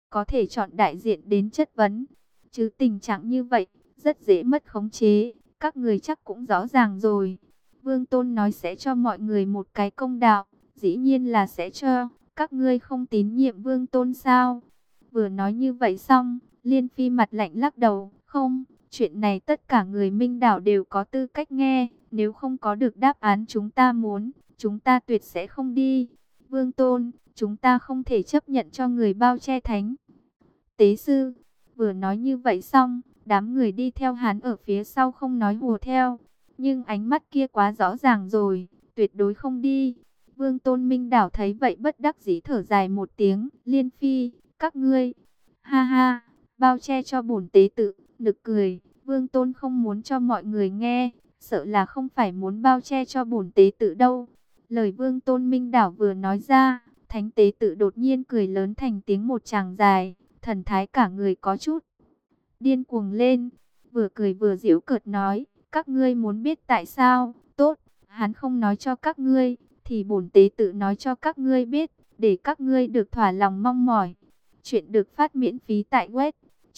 có thể chọn đại diện đến chất vấn. Chứ tình trạng như vậy, rất dễ mất khống chế, các người chắc cũng rõ ràng rồi. Vương Tôn nói sẽ cho mọi người một cái công đạo, dĩ nhiên là sẽ cho, các ngươi không tín nhiệm Vương Tôn sao? Vừa nói như vậy xong, Liên Phi mặt lạnh lắc đầu, không, chuyện này tất cả người Minh Đảo đều có tư cách nghe, nếu không có được đáp án chúng ta muốn, chúng ta tuyệt sẽ không đi. Vương Tôn, chúng ta không thể chấp nhận cho người bao che thánh tế sư. Vừa nói như vậy xong, đám người đi theo hắn ở phía sau không nói hùa theo. Nhưng ánh mắt kia quá rõ ràng rồi, tuyệt đối không đi. Vương Tôn Minh Đảo thấy vậy bất đắc dĩ thở dài một tiếng. Liên Phi, các ngươi, ha ha, bao che cho bổn tế tự, nực cười. Vương Tôn không muốn cho mọi người nghe, sợ là không phải muốn bao che cho bổn tế tự đâu. Lời Vương Tôn Minh Đảo vừa nói ra, thánh tế tự đột nhiên cười lớn thành tiếng một tràng dài. Thần thái cả người có chút điên cuồng lên, vừa cười vừa giễu cợt nói, các ngươi muốn biết tại sao? Tốt, hắn không nói cho các ngươi, thì bổn tế tự nói cho các ngươi biết, để các ngươi được thỏa lòng mong mỏi. Chuyện được phát miễn phí tại web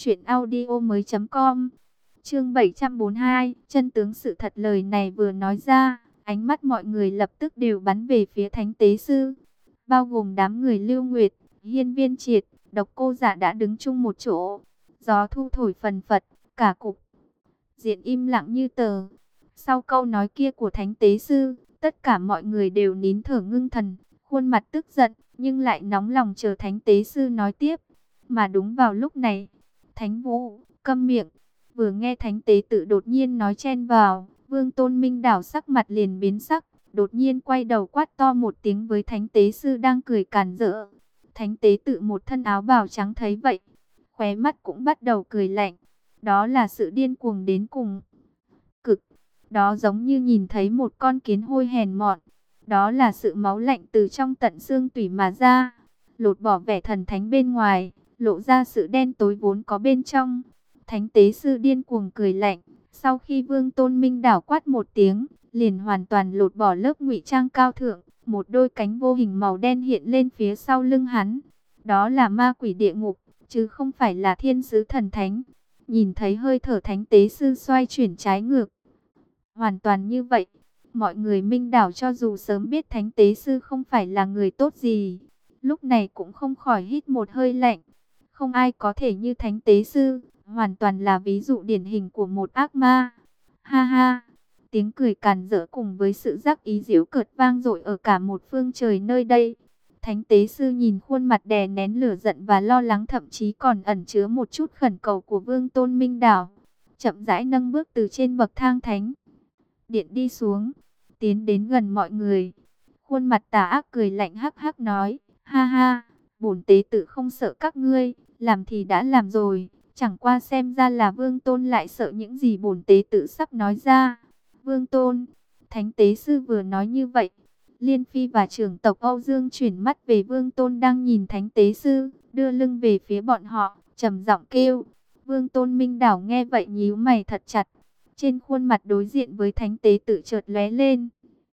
truyệnaudiomoi.com. Chương 742, chân tướng sự thật. Lời này vừa nói ra, ánh mắt mọi người lập tức đều bắn về phía thánh tế sư, bao gồm đám người Lưu Nguyệt, Hiên Viên Triệt, Độc Cô Dạ đã đứng chung một chỗ. Gió thu thổi phần phật, cả cục diện im lặng như tờ. Sau câu nói kia của thánh tế sư, tất cả mọi người đều nín thở ngưng thần, khuôn mặt tức giận, nhưng lại nóng lòng chờ thánh tế sư nói tiếp. Mà đúng vào lúc này, Thánh Vũ, câm miệng. Vừa nghe thánh tế tự đột nhiên nói chen vào, Vương Tôn Minh Đảo sắc mặt liền biến sắc, đột nhiên quay đầu quát to một tiếng với thánh tế sư đang cười càn rỡ. Thánh tế tự một thân áo bào trắng thấy vậy, khóe mắt cũng bắt đầu cười lạnh. Đó là sự điên cuồng đến cùng cực. Đó giống như nhìn thấy một con kiến hôi hèn mọn. Đó là sự máu lạnh từ trong tận xương tủy mà ra, lột bỏ vẻ thần thánh bên ngoài, lộ ra sự đen tối vốn có bên trong. Thánh tế sư điên cuồng cười lạnh. Sau khi Vương Tôn Minh Đảo quát một tiếng, liền hoàn toàn lột bỏ lớp ngụy trang cao thượng. Một đôi cánh vô hình màu đen hiện lên phía sau lưng hắn. Đó là ma quỷ địa ngục, chứ không phải là thiên sứ thần thánh. Nhìn thấy hơi thở thánh tế sư xoay chuyển trái ngược, hoàn toàn như vậy, mọi người Minh Đảo cho dù sớm biết thánh tế sư không phải là người tốt gì, lúc này cũng không khỏi hít một hơi lạnh. Không ai có thể như thánh tế sư, hoàn toàn là ví dụ điển hình của một ác ma. Ha ha, tiếng cười càn rỡ cùng với sự giác ý giễu cợt vang dội ở cả một phương trời nơi đây. Thánh tế sư nhìn khuôn mặt đè nén lửa giận và lo lắng, thậm chí còn ẩn chứa một chút khẩn cầu của Vương Tôn Minh Đảo, chậm rãi nâng bước từ trên bậc thang thánh điện đi xuống, tiến đến gần mọi người. Khuôn mặt tà ác cười lạnh hắc hắc nói, ha ha, bổn tế tự không sợ các ngươi, làm thì đã làm rồi, chẳng qua xem ra là Vương Tôn lại sợ những gì bổn tế tự sắp nói ra. Vương Tôn, thánh tế sư vừa nói như vậy, Liên Phi và trưởng tộc Âu Dương chuyển mắt về Vương Tôn đang nhìn thánh tế sư, đưa lưng về phía bọn họ, trầm giọng kêu. Vương Tôn Minh Đảo nghe vậy nhíu mày thật chặt, trên khuôn mặt đối diện với thánh tế tự chợt lóe lên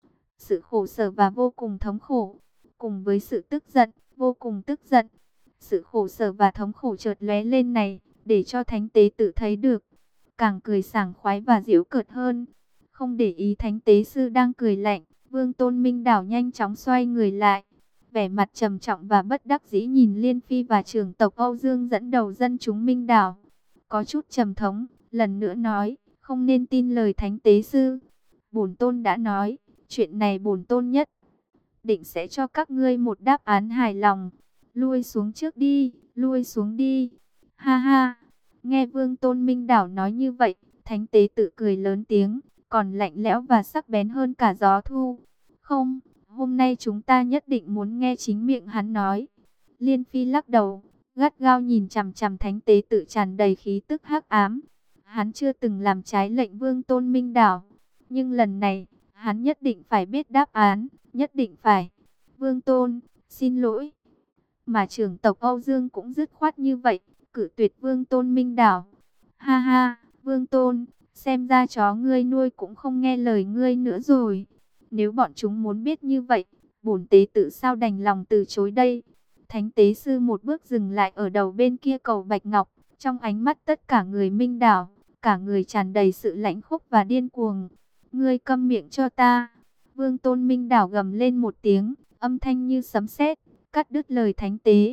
sự khổ sở và vô cùng thống khổ, cùng với sự tức giận, vô cùng tức giận. Sự khổ sở và thống khổ chợt lóe lên này, để cho thánh tế tự thấy được, càng cười sảng khoái và giễu cợt hơn. Không để ý thánh tế sư đang cười lạnh, Vương Tôn Minh Đảo nhanh chóng xoay người lại, vẻ mặt trầm trọng và bất đắc dĩ nhìn Liên Phi và trưởng tộc Âu Dương dẫn đầu dân chúng Minh Đảo, có chút trầm thống, lần nữa nói, không nên tin lời thánh tế sư. Bổn Tôn đã nói, chuyện này bổn Tôn nhất định sẽ cho các ngươi một đáp án hài lòng. Lui xuống trước đi, lui xuống đi. Ha ha. Nghe Vương Tôn Minh Đảo nói như vậy, thánh tế tự cười lớn tiếng, còn lạnh lẽo và sắc bén hơn cả gió thu. Không, hôm nay chúng ta nhất định muốn nghe chính miệng hắn nói. Liên Phi lắc đầu, gắt gao nhìn chằm chằm thánh tế tự tràn đầy khí tức hắc ám. Hắn chưa từng làm trái lệnh Vương Tôn Minh Đảo, nhưng lần này, hắn nhất định phải biết đáp án, nhất định phải. Vương Tôn, xin lỗi. Mà trưởng tộc Âu Dương cũng dứt khoát như vậy, cự tuyệt Vương Tôn Minh Đảo. Ha ha, Vương Tôn, xem ra chó ngươi nuôi cũng không nghe lời ngươi nữa rồi. Nếu bọn chúng muốn biết như vậy, bổn tế tự sao đành lòng từ chối đây. Thánh tế sư một bước dừng lại ở đầu bên kia cầu Bạch Ngọc, trong ánh mắt tất cả người Minh đảo, cả người tràn đầy sự lãnh khốc và điên cuồng. Ngươi câm miệng cho ta! Vương Tôn Minh đảo gầm lên một tiếng, âm thanh như sấm sét, cắt đứt lời thánh tế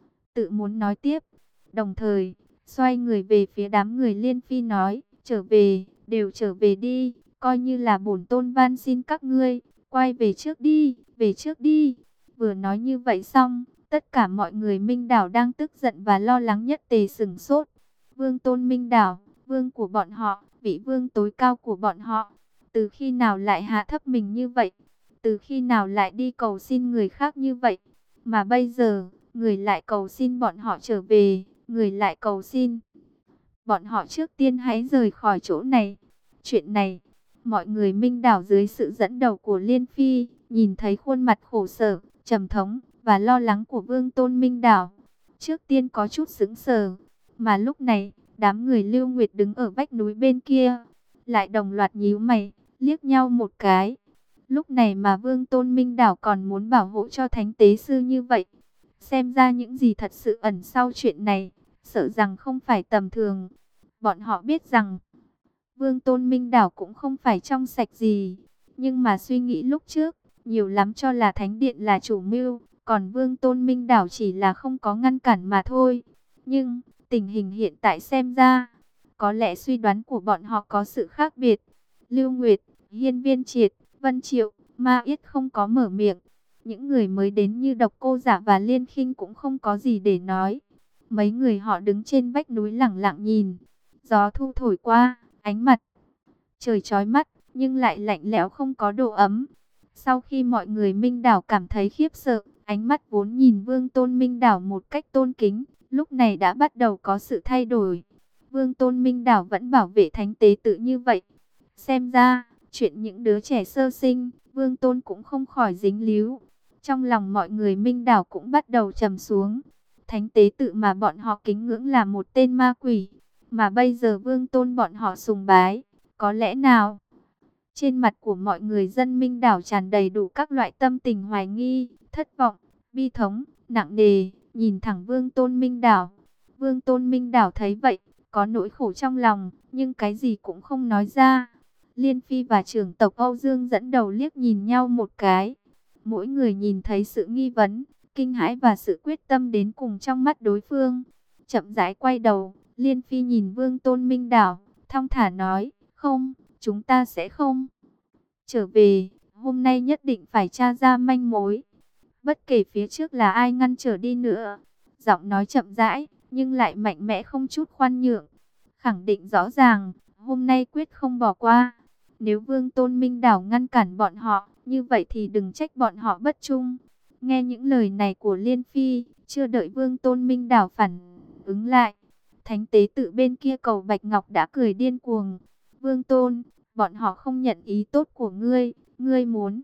tự muốn nói tiếp. Đồng thời, xoay người về phía đám người Liên Phi nói, trở về, đều trở về đi, coi như là bổn tôn van xin các ngươi, quay về trước đi, về trước đi. Vừa nói như vậy xong, tất cả mọi người Minh đảo đang tức giận và lo lắng nhất tề sửng sốt. Vương Tôn Minh đảo, vương của bọn họ, vị vương tối cao của bọn họ, từ khi nào lại hạ thấp mình như vậy? Từ khi nào lại đi cầu xin người khác như vậy? Mà bây giờ, người lại cầu xin bọn họ trở về, người lại cầu xin bọn họ trước tiên hãy rời khỏi chỗ này. Chuyện này, mọi người Minh đảo dưới sự dẫn đầu của Liên Phi, nhìn thấy khuôn mặt khổ sở, trầm thống và lo lắng của Vương Tôn Minh đảo. Trước tiên có chút sững sờ, mà lúc này, đám người Lưu Nguyệt đứng ở vách núi bên kia, lại đồng loạt nhíu mày, liếc nhau một cái. Lúc này mà Vương Tôn Minh đảo còn muốn bảo hộ cho Thánh tế sư như vậy. Xem ra những gì thật sự ẩn sau chuyện này, sợ rằng không phải tầm thường. Bọn họ biết rằng, Vương Tôn Minh đảo cũng không phải trong sạch gì. Nhưng mà suy nghĩ lúc trước, nhiều lắm cho là Thánh Điện là chủ mưu, còn Vương Tôn Minh đảo chỉ là không có ngăn cản mà thôi. Nhưng, tình hình hiện tại xem ra, có lẽ suy đoán của bọn họ có sự khác biệt. Lưu Nguyệt, Hiên Viên Triệt, Vân Triệu, Ma Yết không có mở miệng. Những người mới đến như Độc Cô Giả và Liên Khinh cũng không có gì để nói. Mấy người họ đứng trên vách núi lẳng lặng nhìn. Gió thu thổi qua, ánh mặt trời chói mắt, nhưng lại lạnh lẽo không có độ ấm. Sau khi mọi người Minh đảo cảm thấy khiếp sợ, ánh mắt vốn nhìn Vương Tôn Minh đảo một cách tôn kính, lúc này đã bắt đầu có sự thay đổi. Vương Tôn Minh đảo vẫn bảo vệ Thánh tế tự như vậy. Xem ra, chuyện những đứa trẻ sơ sinh, Vương Tôn cũng không khỏi dính líu. Trong lòng mọi người Minh đảo cũng bắt đầu trầm xuống. Thánh tế tự mà bọn họ kính ngưỡng là một tên ma quỷ, mà bây giờ Vương Tôn bọn họ sùng bái, có lẽ nào? Trên mặt của mọi người dân Minh đảo tràn đầy đủ các loại tâm tình hoài nghi, thất vọng, bi thống, nặng nề, nhìn thẳng Vương Tôn Minh đảo. Vương Tôn Minh đảo thấy vậy, có nỗi khổ trong lòng, nhưng cái gì cũng không nói ra. Liên Phi và trưởng tộc Âu Dương dẫn đầu liếc nhìn nhau một cái. Mỗi người nhìn thấy sự nghi vấn, kinh hãi và sự quyết tâm đến cùng trong mắt đối phương. Chậm rãi quay đầu, Liên Phi nhìn Vương Tôn Minh đảo, thong thả nói, không, chúng ta sẽ không trở về, hôm nay nhất định phải tra ra manh mối. Bất kể phía trước là ai ngăn trở đi nữa. Giọng nói chậm rãi, nhưng lại mạnh mẽ không chút khoan nhượng. Khẳng định rõ ràng, hôm nay quyết không bỏ qua. Nếu Vương Tôn Minh đảo ngăn cản bọn họ, như vậy thì đừng trách bọn họ bất trung. Nghe những lời này của Liên Phi, chưa đợi Vương Tôn Minh đảo phản ứng lại, Thánh tế tự bên kia cầu Bạch Ngọc đã cười điên cuồng. Vương Tôn, bọn họ không nhận ý tốt của ngươi, ngươi muốn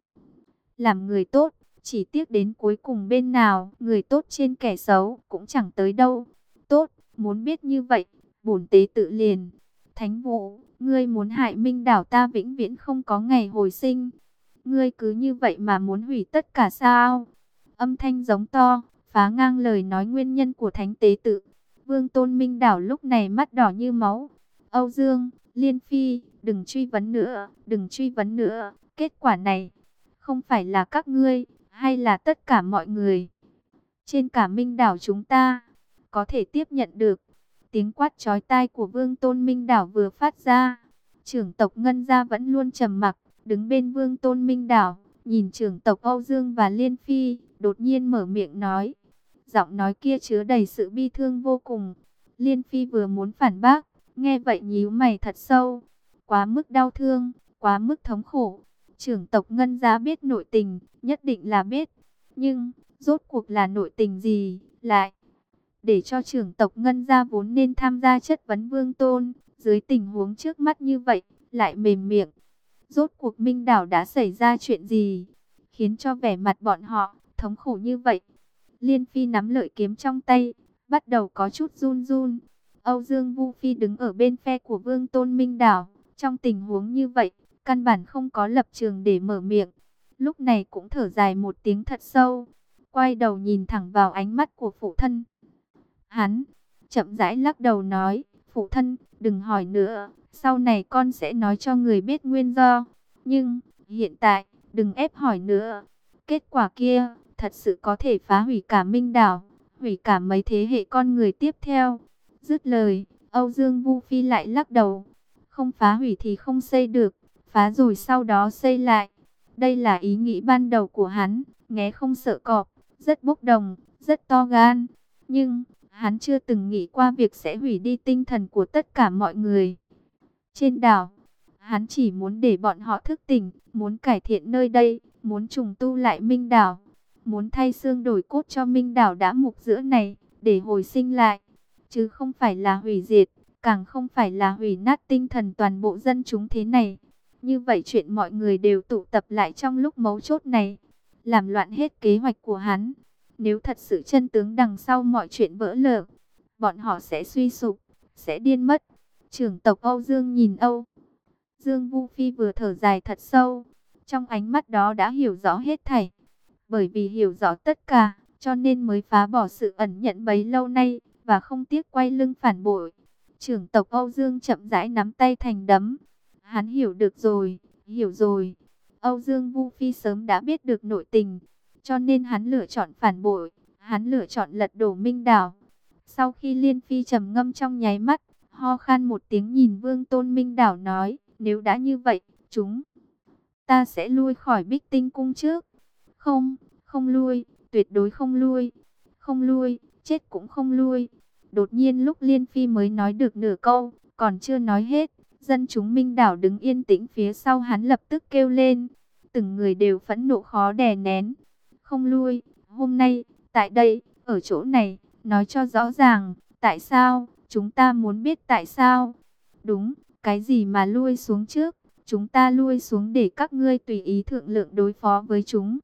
làm người tốt, chỉ tiếc đến cuối cùng bên nào, người tốt trên kẻ xấu cũng chẳng tới đâu. Tốt, muốn biết như vậy, bổn tế tự liền. Thánh Vũ, ngươi muốn hại Minh đảo ta vĩnh viễn không có ngày hồi sinh. Ngươi cứ như vậy mà muốn hủy tất cả sao? Âm thanh giống to, phá ngang lời nói nguyên nhân của Thánh tế tự. Vương Tôn Minh đảo lúc này mắt đỏ như máu. Âu Dương, Liên Phi, đừng truy vấn nữa, đừng truy vấn nữa. Kết quả này, không phải là các ngươi, hay là tất cả mọi người trên cả Minh đảo chúng ta có thể tiếp nhận được. Tiếng quát chói tai của Vương Tôn Minh đảo vừa phát ra. Trưởng tộc Ngân Gia vẫn luôn trầm mặc, đứng bên Vương Tôn Minh đảo, nhìn trưởng tộc Âu Dương và Liên Phi, đột nhiên mở miệng nói. Giọng nói kia chứa đầy sự bi thương vô cùng. Liên Phi vừa muốn phản bác, nghe vậy nhíu mày thật sâu. Quá mức đau thương, quá mức thống khổ. Trưởng tộc Ngân Gia biết nội tình, nhất định là biết. Nhưng, rốt cuộc là nội tình gì, lại để cho trưởng tộc Ngân Gia vốn nên tham gia chất vấn Vương Tôn, dưới tình huống trước mắt như vậy, lại mềm miệng. Rốt cuộc Minh đảo đã xảy ra chuyện gì, khiến cho vẻ mặt bọn họ thống khổ như vậy. Liên Phi nắm lợi kiếm trong tay, bắt đầu có chút run run. Âu Dương Vu Phi đứng ở bên phe của Vương Tôn Minh đảo, trong tình huống như vậy, căn bản không có lập trường để mở miệng. Lúc này cũng thở dài một tiếng thật sâu. quay đầu nhìn thẳng vào ánh mắt của phụ thân. Hắn chậm rãi lắc đầu nói, phụ thân, đừng hỏi nữa, sau này con sẽ nói cho người biết nguyên do. Nhưng, hiện tại, đừng ép hỏi nữa. Kết quả kia, thật sự có thể phá hủy cả Minh đảo, hủy cả mấy thế hệ con người tiếp theo. Dứt lời, Âu Dương Vu Phi lại lắc đầu. Không phá hủy thì không xây được, phá rồi sau đó xây lại. Đây là ý nghĩ ban đầu của hắn, nghe không sợ cọp, rất bốc đồng, rất to gan. Nhưng, hắn chưa từng nghĩ qua việc sẽ hủy đi tinh thần của tất cả mọi người trên đảo. Hắn chỉ muốn để bọn họ thức tỉnh, muốn cải thiện nơi đây, muốn trùng tu lại Minh đảo, muốn thay xương đổi cốt cho Minh đảo đã mục giữa này, để hồi sinh lại, chứ không phải là hủy diệt, càng không phải là hủy nát tinh thần toàn bộ dân chúng thế này. Như vậy chuyện mọi người đều tụ tập lại trong lúc mấu chốt này, làm loạn hết kế hoạch của hắn. Nếu thật sự chân tướng đằng sau mọi chuyện vỡ lở, bọn họ sẽ suy sụp, sẽ điên mất. Trưởng tộc Âu Dương nhìn Âu Dương Vu Phi vừa thở dài thật sâu, trong ánh mắt đó đã hiểu rõ hết thảy. Bởi vì hiểu rõ tất cả, cho nên mới phá bỏ sự ẩn nhẫn bấy lâu nay, và không tiếc quay lưng phản bội. Trưởng tộc Âu Dương chậm rãi nắm tay thành đấm. Hắn hiểu được rồi, hiểu rồi. Âu Dương Vu Phi sớm đã biết được nội tình, cho nên hắn lựa chọn phản bội, hắn lựa chọn lật đổ Minh đảo. Sau khi Liên Phi trầm ngâm trong nháy mắt, ho khan một tiếng nhìn Vương Tôn Minh đảo nói, nếu đã như vậy, chúng ta sẽ lui khỏi Bích Tinh cung trước. Không, không lui, tuyệt đối không lui, không lui, chết cũng không lui. Đột nhiên lúc Liên Phi mới nói được nửa câu, còn chưa nói hết, dân chúng Minh đảo đứng yên tĩnh phía sau hắn lập tức kêu lên. Từng người đều phẫn nộ khó đè nén. Không lui, hôm nay, tại đây, ở chỗ này, nói cho rõ ràng, tại sao, chúng ta muốn biết tại sao. Đúng, cái gì mà lui xuống trước, chúng ta lui xuống để các ngươi tùy ý thượng lượng đối phó với chúng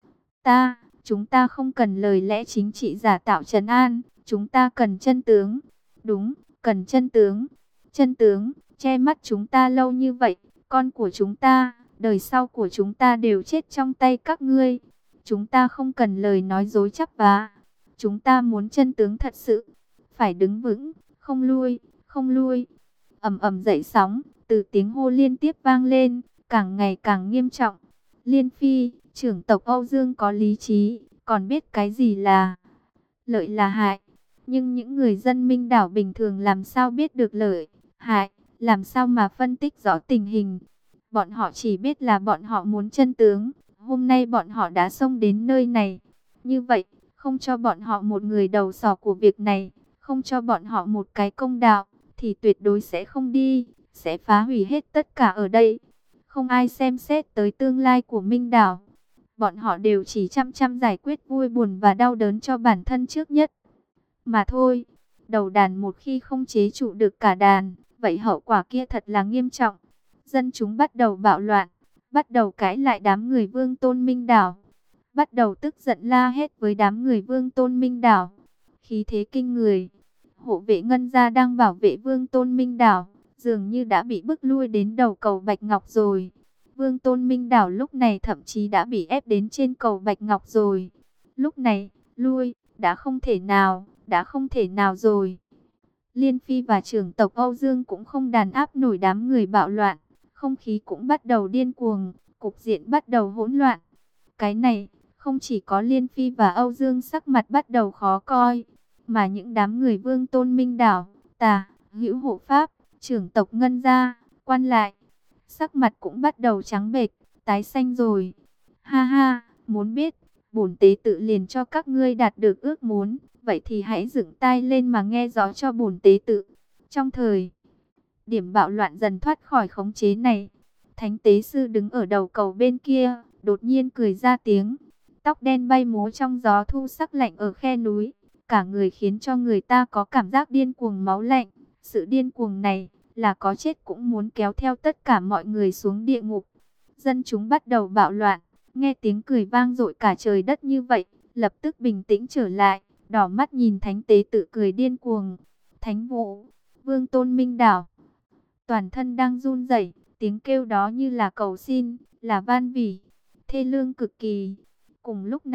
chúng ta không cần lời lẽ chính trị giả tạo trấn an, chúng ta cần chân tướng. Đúng, cần chân tướng. Chân tướng, che mắt chúng ta lâu như vậy, con của chúng ta, đời sau của chúng ta đều chết trong tay các ngươi. Chúng ta không cần lời nói dối chắp vá. Chúng ta muốn chân tướng thật sự, phải đứng vững, không lui, không lui. Ầm ầm dậy sóng, từ tiếng hô liên tiếp vang lên, càng ngày càng nghiêm trọng. Liên Phi, trưởng tộc Âu Dương có lý trí, còn biết cái gì là lợi là hại. Nhưng những người dân Minh đảo bình thường làm sao biết được lợi, hại, làm sao mà phân tích rõ tình hình. Bọn họ chỉ biết là bọn họ muốn chân tướng. Hôm nay bọn họ đã xông đến nơi này. Như vậy, không cho bọn họ một người đầu sỏ của việc này, không cho bọn họ một cái công đạo, thì tuyệt đối sẽ không đi, sẽ phá hủy hết tất cả ở đây. Không ai xem xét tới tương lai của Minh đảo. Bọn họ đều chỉ chăm chăm giải quyết vui buồn và đau đớn cho bản thân trước nhất mà thôi. Đầu đàn một khi không chế trụ được cả đàn, vậy hậu quả kia thật là nghiêm trọng. Dân chúng bắt đầu bạo loạn, bắt đầu cãi lại đám người Vương Tôn Minh đảo, bắt đầu tức giận la hét với đám người Vương Tôn Minh đảo. Khí thế kinh người, hộ vệ Ngân gia đang bảo vệ Vương Tôn Minh đảo, dường như đã bị bức lui đến đầu cầu Bạch Ngọc rồi. Vương Tôn Minh đảo lúc này thậm chí đã bị ép đến trên cầu Bạch Ngọc rồi. Lúc này, lui, đã không thể nào rồi. Liên Phi và trưởng tộc Âu Dương cũng không đàn áp nổi đám người bạo loạn. Không khí cũng bắt đầu điên cuồng, cục diện bắt đầu hỗn loạn. Cái này, không chỉ có Liên Phi và Âu Dương sắc mặt bắt đầu khó coi, mà những đám người Vương Tôn Minh đảo, Tà, Hữu Hộ Pháp, trưởng tộc Ngân gia, quan lại, sắc mặt cũng bắt đầu trắng bệch, tái xanh rồi. Ha ha, muốn biết, bổn tế tự liền cho các ngươi đạt được ước muốn, vậy thì hãy dựng tai lên mà nghe rõ cho bổn tế tự. Trong thời điểm bạo loạn dần thoát khỏi khống chế này, Thánh tế sư đứng ở đầu cầu bên kia, đột nhiên cười ra tiếng. Tóc đen bay múa trong gió thu sắc lạnh ở khe núi, cả người khiến cho người ta có cảm giác điên cuồng máu lạnh. Sự điên cuồng này là có chết cũng muốn kéo theo tất cả mọi người xuống địa ngục. Dân chúng bắt đầu bạo loạn, nghe tiếng cười vang dội cả trời đất như vậy, lập tức bình tĩnh trở lại, đỏ mắt nhìn thánh tế tự cười điên cuồng. Thánh Vũ, Vương Tôn Minh đảo, toàn thân đang run rẩy, tiếng kêu đó như là cầu xin, là van vỉ, thê lương cực kỳ. Cùng lúc này,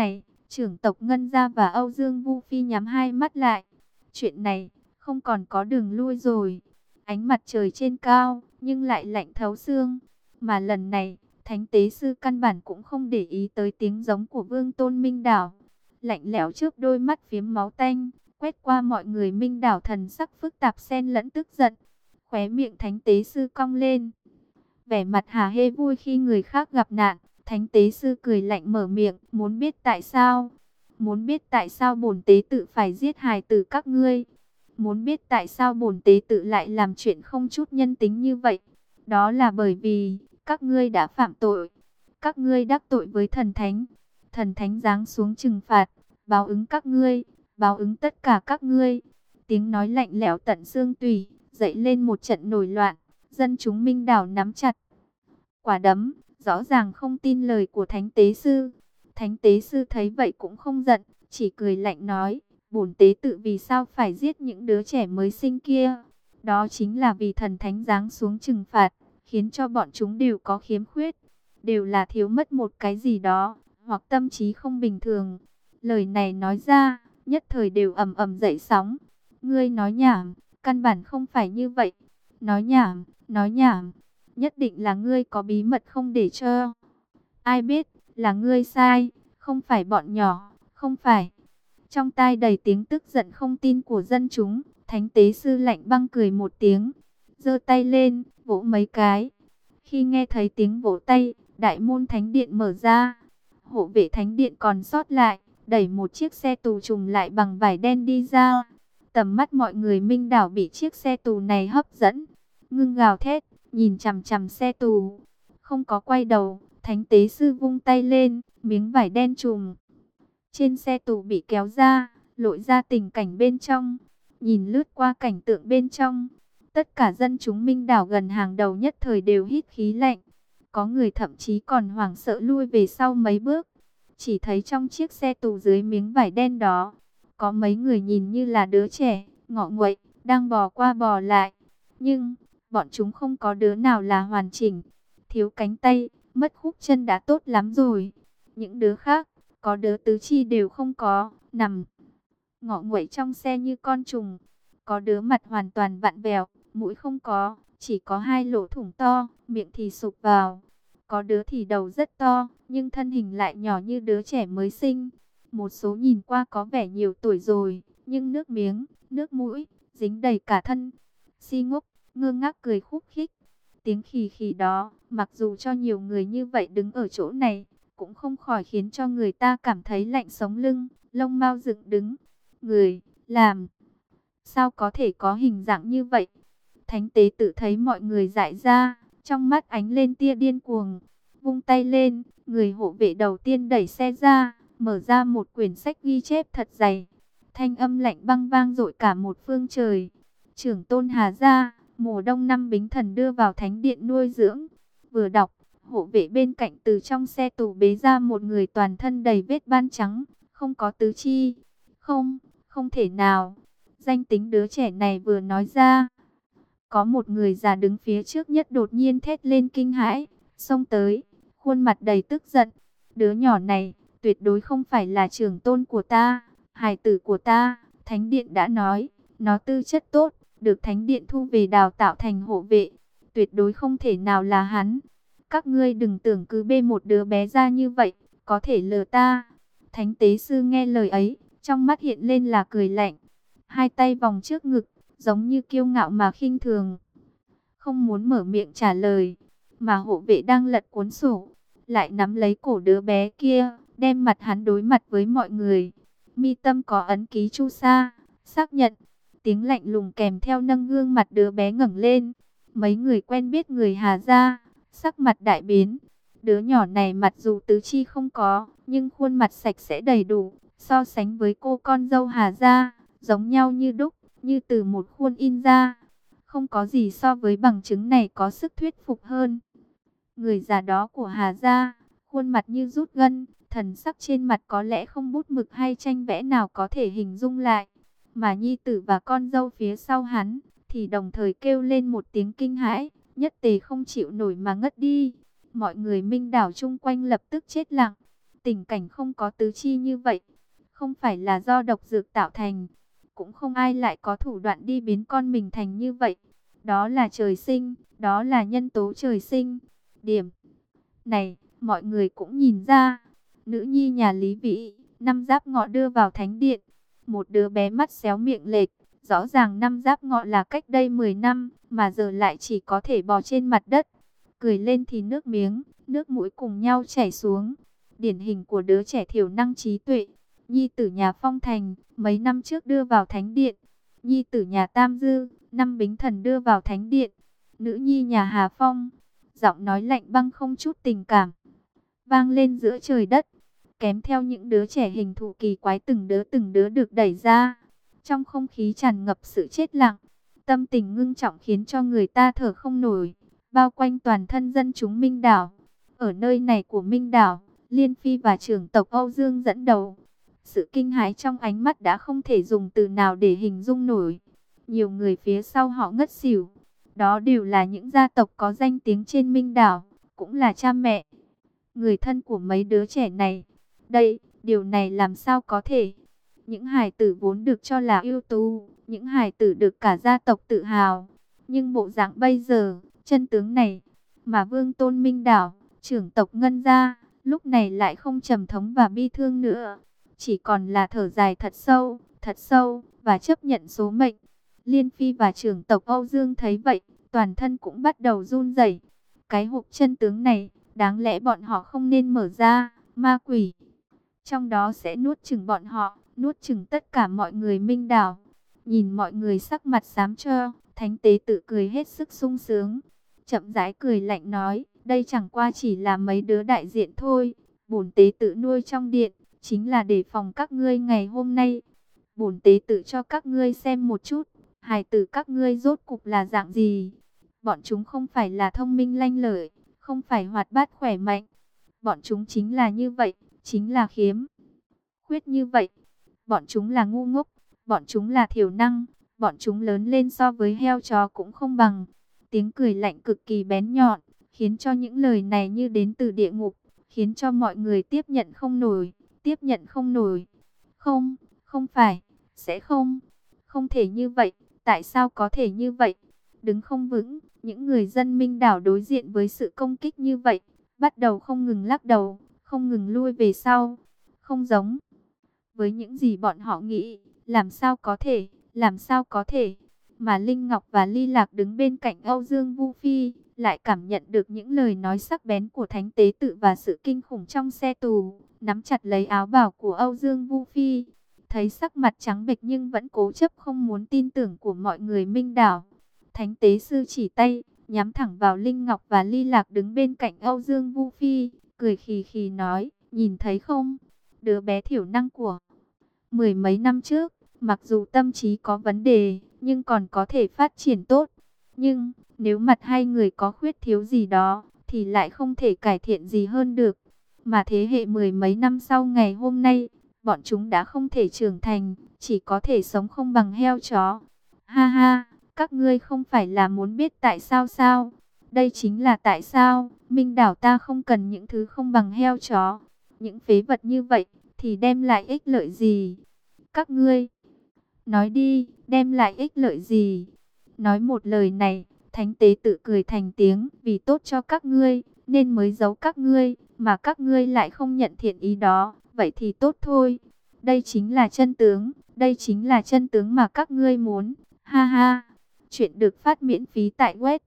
Trưởng tộc Ngân Gia và Âu Dương Vu Phi nhắm hai mắt lại. Chuyện này không còn có đường lui rồi. Ánh mặt trời trên cao nhưng lại lạnh thấu xương. Mà lần này Thánh tế sư căn bản cũng không để ý tới tiếng giống của Vương Tôn Minh Đảo. Lạnh lẽo trước đôi mắt phiếm máu tanh, quét qua mọi người. Minh Đảo thần sắc phức tạp xen lẫn tức giận. Khóe miệng Thánh tế sư cong lên, vẻ mặt hả hê vui khi người khác gặp nạn. Thánh tế sư cười lạnh mở miệng, muốn biết tại sao? Muốn biết tại sao bổn tế tự phải giết hài tử các ngươi? Muốn biết tại sao bổn tế tự lại làm chuyện không chút nhân tính như vậy? Đó là bởi vì các ngươi đã phạm tội. Các ngươi đắc tội với thần thánh. Thần thánh giáng xuống trừng phạt, báo ứng các ngươi, báo ứng tất cả các ngươi. Tiếng nói lạnh lẽo tận xương tủy, dậy lên một trận nổi loạn. Dân chúng Minh Đảo nắm chặt quả đấm, rõ ràng không tin lời của Thánh tế sư. Thánh tế sư thấy vậy cũng không giận, chỉ cười lạnh nói, bổn tế tự vì sao phải giết những đứa trẻ mới sinh kia? Đó chính là vì thần thánh giáng xuống trừng phạt, khiến cho bọn chúng đều có khiếm khuyết, đều là thiếu mất một cái gì đó, hoặc tâm trí không bình thường. Lời này nói ra, nhất thời đều ầm ầm dậy sóng. Ngươi nói nhảm, căn bản không phải như vậy. Nói nhảm, nói nhảm. Nhất định là ngươi có bí mật không để cho ai biết, là ngươi sai, không phải bọn nhỏ, không phải. Trong tai đầy tiếng tức giận không tin của dân chúng, Thánh tế sư lạnh băng cười một tiếng, giơ tay lên, vỗ mấy cái. Khi nghe thấy tiếng vỗ tay, đại môn thánh điện mở ra. Hộ vệ thánh điện còn sót lại, đẩy một chiếc xe tù trùm lại bằng vải đen đi ra. Tầm mắt mọi người Minh Đảo bị chiếc xe tù này hấp dẫn, ngưng gào thét, nhìn chằm chằm xe tù, không có quay đầu. Thánh tế sư vung tay lên, miếng vải đen trùm trên xe tù bị kéo ra, lộ ra tình cảnh bên trong. Nhìn lướt qua cảnh tượng bên trong, tất cả dân chúng Minh Đảo gần hàng đầu nhất thời đều hít khí lạnh. Có người thậm chí còn hoảng sợ lui về sau mấy bước. Chỉ thấy trong chiếc xe tù dưới miếng vải đen đó, có mấy người nhìn như là đứa trẻ, ngọ nguậy, đang bò qua bò lại. Nhưng bọn chúng không có đứa nào là hoàn chỉnh, thiếu cánh tay, mất khúc chân đã tốt lắm rồi. Những đứa khác, có đứa tứ chi đều không có, nằm ngọ nguậy trong xe như con trùng. Có đứa mặt hoàn toàn vặn vẹo, mũi không có, chỉ có hai lỗ thủng to, miệng thì sụp vào. Có đứa thì đầu rất to, nhưng thân hình lại nhỏ như đứa trẻ mới sinh. Một số nhìn qua có vẻ nhiều tuổi rồi, nhưng nước miếng, nước mũi, dính đầy cả thân. Si ngốc, ngơ ngác cười khúc khích. Tiếng khì khì đó, mặc dù cho nhiều người như vậy đứng ở chỗ này, cũng không khỏi khiến cho người ta cảm thấy lạnh sống lưng, lông mao dựng đứng. Người làm sao có thể có hình dạng như vậy? Thánh tế tự thấy mọi người dại ra, trong mắt ánh lên tia điên cuồng, vung tay lên. Người hộ vệ đầu tiên đẩy xe ra, mở ra một quyển sách ghi chép thật dày. Thanh âm lạnh băng vang dội cả một phương trời. Trưởng tôn Hà Gia, mùa đông năm Bính Thần đưa vào thánh điện nuôi dưỡng. Vừa đọc, hộ vệ bên cạnh từ trong xe tù bế ra một người toàn thân đầy vết ban trắng, không có tứ chi. Không, không thể nào. Danh tính đứa trẻ này vừa nói ra, có một người già đứng phía trước nhất đột nhiên thét lên kinh hãi, xông tới, khuôn mặt đầy tức giận. Đứa nhỏ này, tuyệt đối không phải là trưởng tôn của ta, hài tử của ta. Thánh điện đã nói, nó tư chất tốt, được thánh điện thu về đào tạo thành hộ vệ. Tuyệt đối không thể nào là hắn. Các ngươi đừng tưởng cứ bê một đứa bé ra như vậy, có thể lừa ta. Thánh tế sư nghe lời ấy, trong mắt hiện lên là cười lạnh. Hai tay vòng trước ngực, giống như kiêu ngạo mà khinh thường. Không muốn mở miệng trả lời, mà hộ vệ đang lật cuốn sổ, lại nắm lấy cổ đứa bé kia, đem mặt hắn đối mặt với mọi người. Mi tâm có ấn ký chu sa, xác nhận. Tiếng lạnh lùng kèm theo nâng gương mặt đứa bé ngẩng lên. Mấy người quen biết người Hà Gia, sắc mặt đại biến. Đứa nhỏ này mặc dù tứ chi không có, nhưng khuôn mặt sạch sẽ đầy đủ. So sánh với cô con dâu Hà Gia, giống nhau như đúc, như từ một khuôn in ra. Không có gì so với bằng chứng này có sức thuyết phục hơn. Người già đó của Hà Gia, khuôn mặt như rút gân, thần sắc trên mặt có lẽ không bút mực hay tranh vẽ nào có thể hình dung lại. Mà nhi tử và con dâu phía sau hắn, thì đồng thời kêu lên một tiếng kinh hãi, nhất tề không chịu nổi mà ngất đi. Mọi người Minh Đảo chung quanh lập tức chết lặng. Tình cảnh không có tứ chi như vậy, không phải là do độc dược tạo thành, cũng không ai lại có thủ đoạn đi biến con mình thành như vậy. Đó là trời sinh, đó là nhân tố trời sinh. Điểm này, mọi người cũng nhìn ra. Nữ nhi nhà Lý Vĩ, năm Giáp Ngọ đưa vào thánh điện. Một đứa bé mắt xéo miệng lệch. Rõ ràng năm Giáp Ngọ là cách đây 10 năm, mà giờ lại chỉ có thể bò trên mặt đất. Cười lên thì nước miếng, nước mũi cùng nhau chảy xuống. Điển hình của đứa trẻ thiểu năng trí tuệ. Nhi tử nhà Phong Thành, mấy năm trước đưa vào thánh điện. Nhi tử nhà Tam Dư, năm Bính Thần đưa vào thánh điện. Nữ nhi nhà Hà Phong, giọng nói lạnh băng không chút tình cảm, vang lên giữa trời đất, kèm theo những đứa trẻ hình thù kỳ quái từng đứa được đẩy ra. Trong không khí tràn ngập sự chết lặng, tâm tình ngưng trọng khiến cho người ta thở không nổi, bao quanh toàn thân dân chúng Minh Đảo. Ở nơi này của Minh Đảo, Liên Phi và trưởng tộc Âu Dương dẫn đầu. Sự kinh hãi trong ánh mắt đã không thể dùng từ nào để hình dung nổi. Nhiều người phía sau họ ngất xỉu. Đó đều là những gia tộc có danh tiếng trên Minh Đảo, cũng là cha mẹ, người thân của mấy đứa trẻ này. Điều này làm sao có thể? Những hài tử vốn được cho là ưu tú, những hài tử được cả gia tộc tự hào. Nhưng bộ dạng bây giờ, chân tướng này, mà Vương Tôn Minh Đảo, trưởng tộc Ngân gia, lúc này lại không trầm thống và bi thương nữa. Chỉ còn là thở dài thật sâu, và chấp nhận số mệnh. Liên Phi và trưởng tộc Âu Dương thấy vậy, toàn thân cũng bắt đầu run rẩy. Cái hộp chân tướng này, đáng lẽ bọn họ không nên mở ra, ma quỷ trong đó sẽ nuốt chửng bọn họ, nuốt chửng tất cả mọi người Minh Đảo. Nhìn mọi người sắc mặt xám cho, Thánh Tế Tự cười hết sức sung sướng. Chậm rãi cười lạnh nói, đây chẳng qua chỉ là mấy đứa đại diện thôi. Bổn Tế Tự nuôi trong điện, chính là để phòng các ngươi ngày hôm nay. Bổn Tế Tự cho các ngươi xem một chút, hài tử các ngươi rốt cục là dạng gì. Bọn chúng không phải là thông minh lanh lợi, không phải hoạt bát khỏe mạnh. Bọn chúng chính là như vậy, chính là khiếm khuyết như vậy. Bọn chúng là ngu ngốc, bọn chúng là thiểu năng, bọn chúng lớn lên so với heo chó cũng không bằng. Tiếng cười lạnh cực kỳ bén nhọn, khiến cho những lời này như đến từ địa ngục, khiến cho mọi người tiếp nhận không nổi, tiếp nhận không nổi. Không, không phải, sẽ không, không thể như vậy, tại sao có thể như vậy? Đứng không vững, những người dân Minh Đảo đối diện với sự công kích như vậy, bắt đầu không ngừng lắc đầu, không ngừng lui về sau. Không giống với những gì bọn họ nghĩ, làm sao có thể, làm sao có thể. Mà Linh Ngọc và Ly Lạc đứng bên cạnh Âu Dương Vu Phi, lại cảm nhận được những lời nói sắc bén của Thánh Tế Tự và sự kinh khủng trong xe tù, nắm chặt lấy áo bào của Âu Dương Vu Phi. Thấy sắc mặt trắng bệch nhưng vẫn cố chấp không muốn tin tưởng của mọi người Minh Đảo, Thánh Tế Sư chỉ tay, nhắm thẳng vào Linh Ngọc và Ly Lạc đứng bên cạnh Âu Dương Vu Phi, cười khì khì nói, nhìn thấy không, đứa bé thiểu năng của mười mấy năm trước, mặc dù tâm trí có vấn đề, nhưng còn có thể phát triển tốt. Nhưng, nếu mặt hai người có khuyết thiếu gì đó, thì lại không thể cải thiện gì hơn được. Mà thế hệ mười mấy năm sau ngày hôm nay, bọn chúng đã không thể trưởng thành, chỉ có thể sống không bằng heo chó. Ha ha, các ngươi không phải là muốn biết tại sao sao? Đây chính là tại sao, Minh Đảo ta không cần những thứ không bằng heo chó. Những phế vật như vậy, thì đem lại ích lợi gì? Các ngươi, nói đi, đem lại ích lợi gì? Nói một lời này, Thánh Tế Tự cười thành tiếng, vì tốt cho các ngươi, nên mới giấu các ngươi, mà các ngươi lại không nhận thiện ý đó, vậy thì tốt thôi. Đây chính là chân tướng, đây chính là chân tướng mà các ngươi muốn, ha ha. Chuyện được phát miễn phí tại web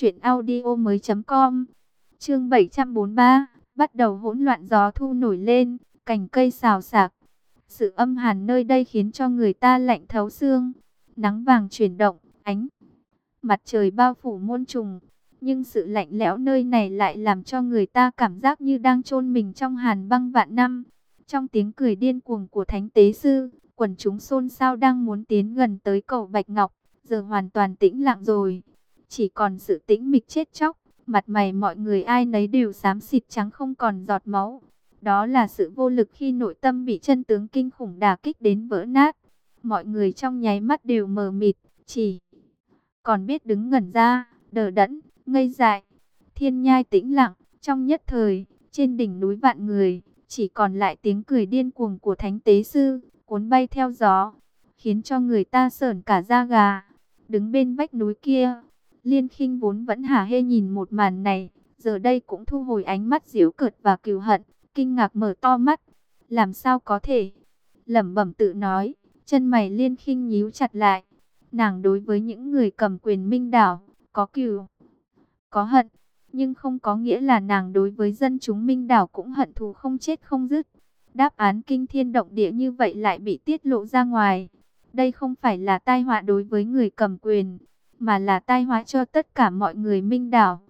truyệnaudiomoi.com. Chương 743, bắt đầu hỗn loạn, gió thu nổi lên, cành cây xào xạc. Sự âm hàn nơi đây khiến cho người ta lạnh thấu xương. Nắng vàng chuyển động, ánh mặt trời bao phủ muôn trùng, nhưng sự lạnh lẽo nơi này lại làm cho người ta cảm giác như đang chôn mình trong hàn băng vạn năm. Trong tiếng cười điên cuồng của Thánh Tế Sư, quần chúng xôn xao đang muốn tiến gần tới cầu Bạch Ngọc, giờ hoàn toàn tĩnh lặng rồi. Chỉ còn sự tĩnh mịch chết chóc, mặt mày mọi người ai nấy đều xám xịt trắng không còn giọt máu. Đó là sự vô lực khi nội tâm bị chân tướng kinh khủng đả kích đến vỡ nát. Mọi người trong nháy mắt đều mờ mịt, chỉ còn biết đứng ngẩn ra, đờ đẫn, ngây dại. Thiên nhai tĩnh lặng, trong nhất thời, trên đỉnh núi vạn người, chỉ còn lại tiếng cười điên cuồng của thánh tế sư, cuốn bay theo gió, khiến cho người ta sởn cả da gà. Đứng bên vách núi kia, Liên Khinh vốn vẫn hả hê nhìn một màn này, giờ đây cũng thu hồi ánh mắt giễu cợt và cừu hận, kinh ngạc mở to mắt. Làm sao có thể? Lẩm bẩm tự nói, chân mày Liên Khinh nhíu chặt lại. Nàng đối với những người cầm quyền Minh đảo có cừu, có hận, nhưng không có nghĩa là nàng đối với dân chúng Minh đảo cũng hận thù không chết không dứt. Đáp án kinh thiên động địa như vậy lại bị tiết lộ ra ngoài. Đây không phải là tai họa đối với người cầm quyền, mà là tai họa cho tất cả mọi người Minh đảo.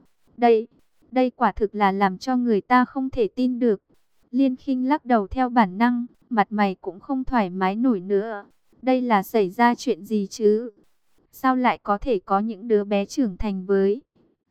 Đây quả thực là làm cho người ta không thể tin được. Liên Khinh lắc đầu theo bản năng, mặt mày cũng không thoải mái nổi nữa. Đây là xảy ra chuyện gì chứ? Sao lại có thể có những đứa bé trưởng thành với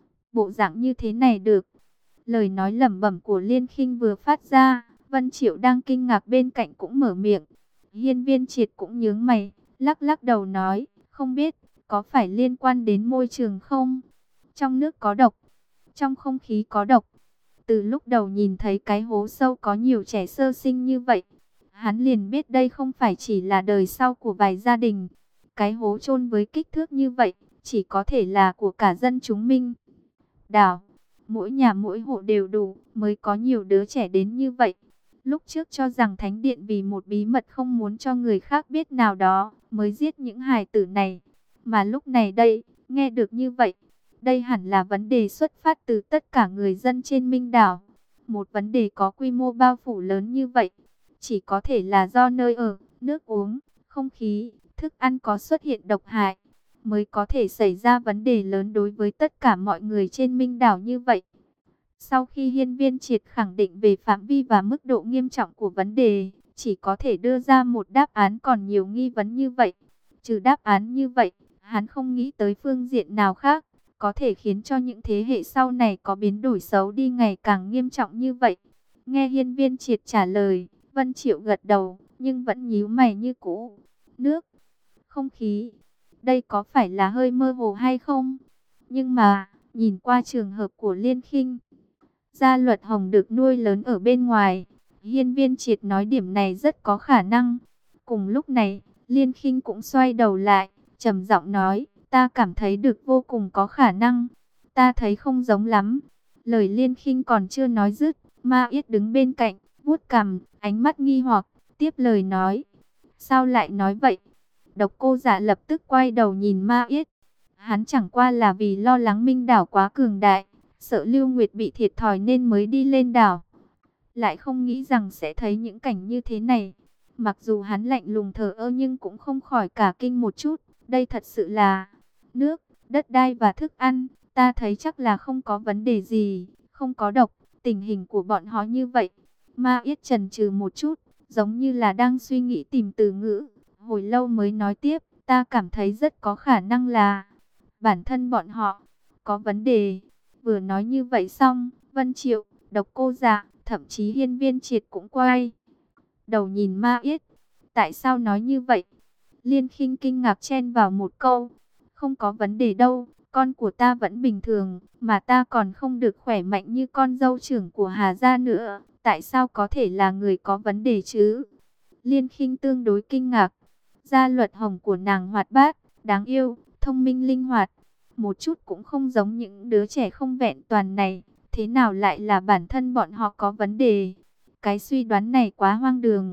bộ dạng như thế này được? Lời nói lẩm bẩm của Liên Khinh vừa phát ra, Vân Triệu đang kinh ngạc bên cạnh cũng mở miệng. Hiên Viên Triệt cũng nhướng mày, lắc lắc đầu nói, không biết, có phải liên quan đến môi trường không? Trong nước có độc, trong không khí có độc. Từ lúc đầu nhìn thấy cái hố sâu có nhiều trẻ sơ sinh như vậy, hắn liền biết đây không phải chỉ là đời sau của vài gia đình. Cái hố chôn với kích thước như vậy, chỉ có thể là của cả dân chúng Minh đảo. Mỗi nhà mỗi hộ đều đủ, mới có nhiều đứa trẻ đến như vậy. Lúc trước cho rằng Thánh Điện vì một bí mật không muốn cho người khác biết nào đó, mới giết những hài tử này. Mà lúc này đây, nghe được như vậy, đây hẳn là vấn đề xuất phát từ tất cả người dân trên Minh đảo. Một vấn đề có quy mô bao phủ lớn như vậy, chỉ có thể là do nơi ở, nước uống, không khí, thức ăn có xuất hiện độc hại, mới có thể xảy ra vấn đề lớn đối với tất cả mọi người trên Minh đảo như vậy. Sau khi Hiên Viên Triệt khẳng định về phạm vi và mức độ nghiêm trọng của vấn đề, chỉ có thể đưa ra một đáp án còn nhiều nghi vấn như vậy. Trừ đáp án như vậy, hắn không nghĩ tới phương diện nào khác, có thể khiến cho những thế hệ sau này có biến đổi xấu đi ngày càng nghiêm trọng như vậy. Nghe Hiên Viên Triệt trả lời, Vân Triệu gật đầu, nhưng vẫn nhíu mày như cũ. Nước, không khí, đây có phải là hơi mơ hồ hay không? Nhưng mà, nhìn qua trường hợp của Liên Khinh, Gia Luật Hồng được nuôi lớn ở bên ngoài, Hiên Viên Triệt nói điểm này rất có khả năng. Cùng lúc này, Liên Khinh cũng xoay đầu lại, trầm giọng nói, ta cảm thấy được vô cùng có khả năng. Ta thấy không giống lắm. Lời Liên Khinh còn chưa nói dứt, Ma Yết đứng bên cạnh, vuốt cằm, ánh mắt nghi hoặc, tiếp lời nói. Sao lại nói vậy? Độc Cô Dạ lập tức quay đầu nhìn Ma Yết. Hắn chẳng qua là vì lo lắng Minh đảo quá cường đại, sợ Lưu Nguyệt bị thiệt thòi nên mới đi lên đảo. Lại không nghĩ rằng sẽ thấy những cảnh như thế này. Mặc dù hắn lạnh lùng thờ ơ nhưng cũng không khỏi cả kinh một chút. Đây thật sự là nước, đất đai và thức ăn. Ta thấy chắc là không có vấn đề gì, không có độc. Tình hình của bọn họ như vậy. Ma Yết chần chừ một chút, giống như là đang suy nghĩ tìm từ ngữ. Hồi lâu mới nói tiếp, ta cảm thấy rất có khả năng là bản thân bọn họ có vấn đề. Vừa nói như vậy xong, Vân Triệu, Độc Cô Dạ, thậm chí Hiên Viên Triệt cũng quay đầu nhìn Ma Yết. Tại sao nói như vậy? Liên Khinh kinh ngạc chen vào một câu. Không có vấn đề đâu, con của ta vẫn bình thường, mà ta còn không được khỏe mạnh như con dâu trưởng của Hà gia nữa. Tại sao có thể là người có vấn đề chứ? Liên Khinh tương đối kinh ngạc. Gia Luật Hồng của nàng hoạt bát, đáng yêu, thông minh linh hoạt, một chút cũng không giống những đứa trẻ không vẹn toàn này. Thế nào lại là bản thân bọn họ có vấn đề? Cái suy đoán này quá hoang đường